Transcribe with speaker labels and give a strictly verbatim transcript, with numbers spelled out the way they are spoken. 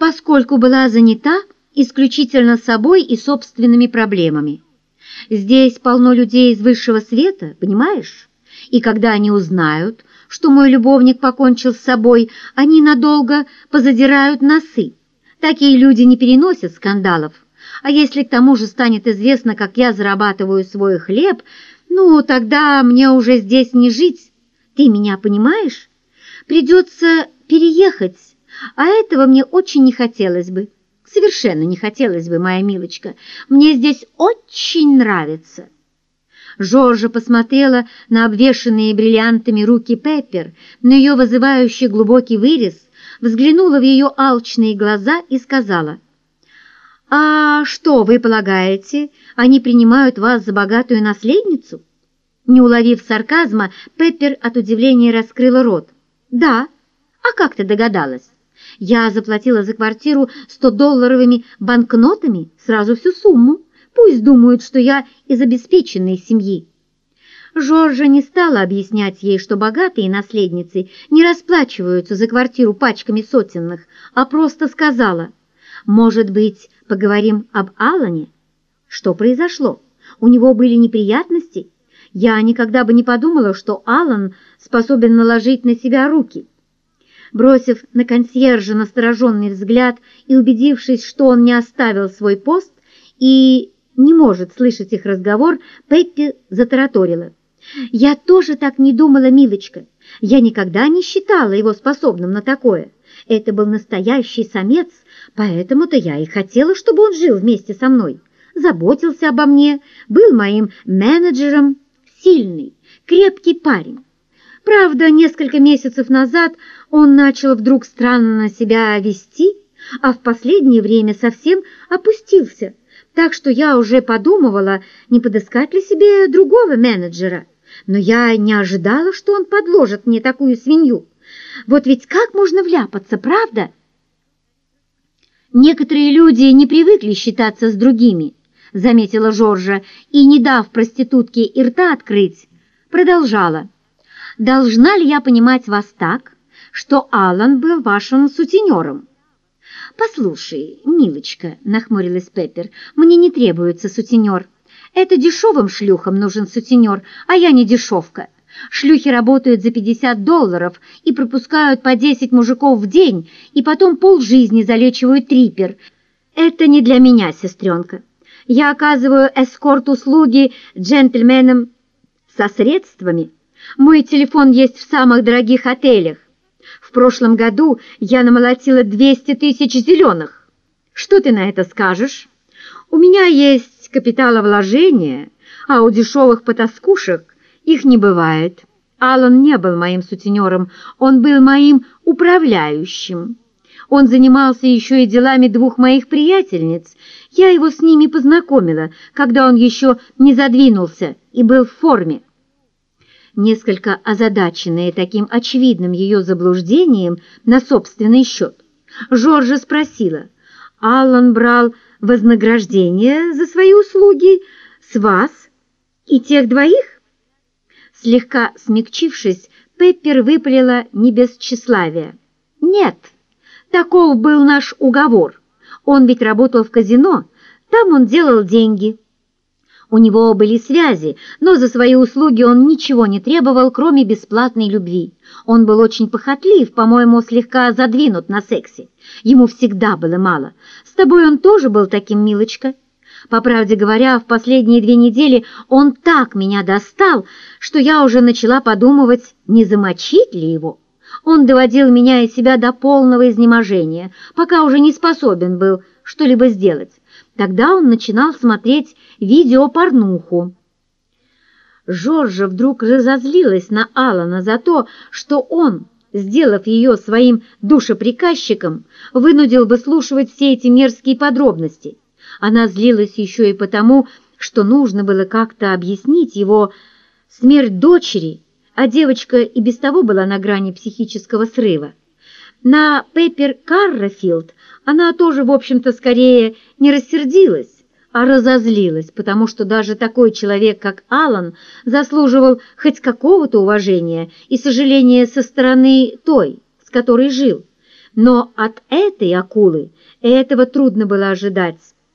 Speaker 1: поскольку была занята исключительно собой и собственными проблемами. Здесь полно людей из высшего света, понимаешь? И когда они узнают, что мой любовник покончил с собой, они надолго позадирают носы. Такие люди не переносят скандалов. А если к тому же станет известно, как я зарабатываю свой хлеб, ну, тогда мне уже здесь не жить. Ты меня понимаешь? Придется переехать, а этого мне очень не хотелось бы. Совершенно не хотелось бы, моя милочка. Мне здесь очень нравится». Жоржа посмотрела на обвешанные бриллиантами руки Пеппер, на ее вызывающий глубокий вырез, взглянула в ее алчные глаза и сказала: «А что, вы полагаете, они принимают вас за богатую наследницу?» Не уловив сарказма, Пеппер от удивления раскрыла рот. «Да. А как ты догадалась? Я заплатила за квартиру сто-долларовыми банкнотами, сразу всю сумму. Пусть думают, что я из обеспеченной семьи». Жоржа не стала объяснять ей, что богатые наследницы не расплачиваются за квартиру пачками сотенных, а просто сказала: «Может быть, поговорим об Алане? Что произошло? У него были неприятности? Я никогда бы не подумала, что Алан способен наложить на себя руки». Бросив на консьержа настороженный взгляд и убедившись, что он не оставил свой пост и не может слышать их разговор, Пеппи затараторила: «Я тоже так не думала, милочка. Я никогда не считала его способным на такое. Это был настоящий самец, поэтому-то я и хотела, чтобы он жил вместе со мной, заботился обо мне, был моим менеджером. Сильный, крепкий парень. Правда, несколько месяцев назад он начал вдруг странно на себя вести, а в последнее время совсем опустился, так что я уже подумывала, не подыскать ли себе другого менеджера. Но я не ожидала, что он подложит мне такую свинью. Вот ведь как можно вляпаться, правда?» «Некоторые люди не привыкли считаться с другими», — заметила Жоржа, и, не дав проститутке и рта открыть, продолжала: «Должна ли я понимать вас так, что Алан был вашим сутенером?» «Послушай, милочка», — нахмурилась Пеппер, — «мне не требуется сутенер. Это дешевым шлюхам нужен сутенер, а я не дешевка. Шлюхи работают за пятьдесят долларов и пропускают по десять мужиков в день, и потом полжизни залечивают трипер. Это не для меня, сестренка. Я оказываю эскорт-услуги джентльменам со средствами. Мой телефон есть в самых дорогих отелях. В прошлом году я намолотила двести тысяч зеленых. Что ты на это скажешь? У меня есть капиталовложения, а у дешевых потаскушек их не бывает. Алан не был моим сутенером, он был моим управляющим. Он занимался еще и делами двух моих приятельниц. Я его с ними познакомила, когда он еще не задвинулся и был в форме». Несколько озадаченная таким очевидным ее заблуждением на собственный счет, Жоржа спросила: «Алан брал вознаграждение за свои услуги с вас и тех двоих?» Слегка смягчившись, Пеппер выпалила не без тщеславия: «Нет, таков был наш уговор. Он ведь работал в казино, там он делал деньги. У него были связи, но за свои услуги он ничего не требовал, кроме бесплатной любви. Он был очень похотлив, по-моему, слегка задвинут на сексе. Ему всегда было мало. С тобой он тоже был таким, милочка. По правде говоря, в последние две недели он так меня достал, что я уже начала подумывать, не замочить ли его. Он доводил меня и себя до полного изнеможения, пока уже не способен был что-либо сделать. Тогда он начинал смотреть видеопорнуху». Жоржа вдруг разозлилась на Алана за то, что он, сделав ее своим душеприказчиком, вынудил выслушивать все эти мерзкие подробности. Она злилась еще и потому, что нужно было как-то объяснить его смерть дочери, а девочка и без того была на грани психического срыва. На Пеппер Каррафилд она тоже, в общем-то, скорее не рассердилась, а разозлилась, потому что даже такой человек, как Алан, заслуживал хоть какого-то уважения и сожаления со стороны той, с которой жил. Но от этой акулы этого трудно было ожидать.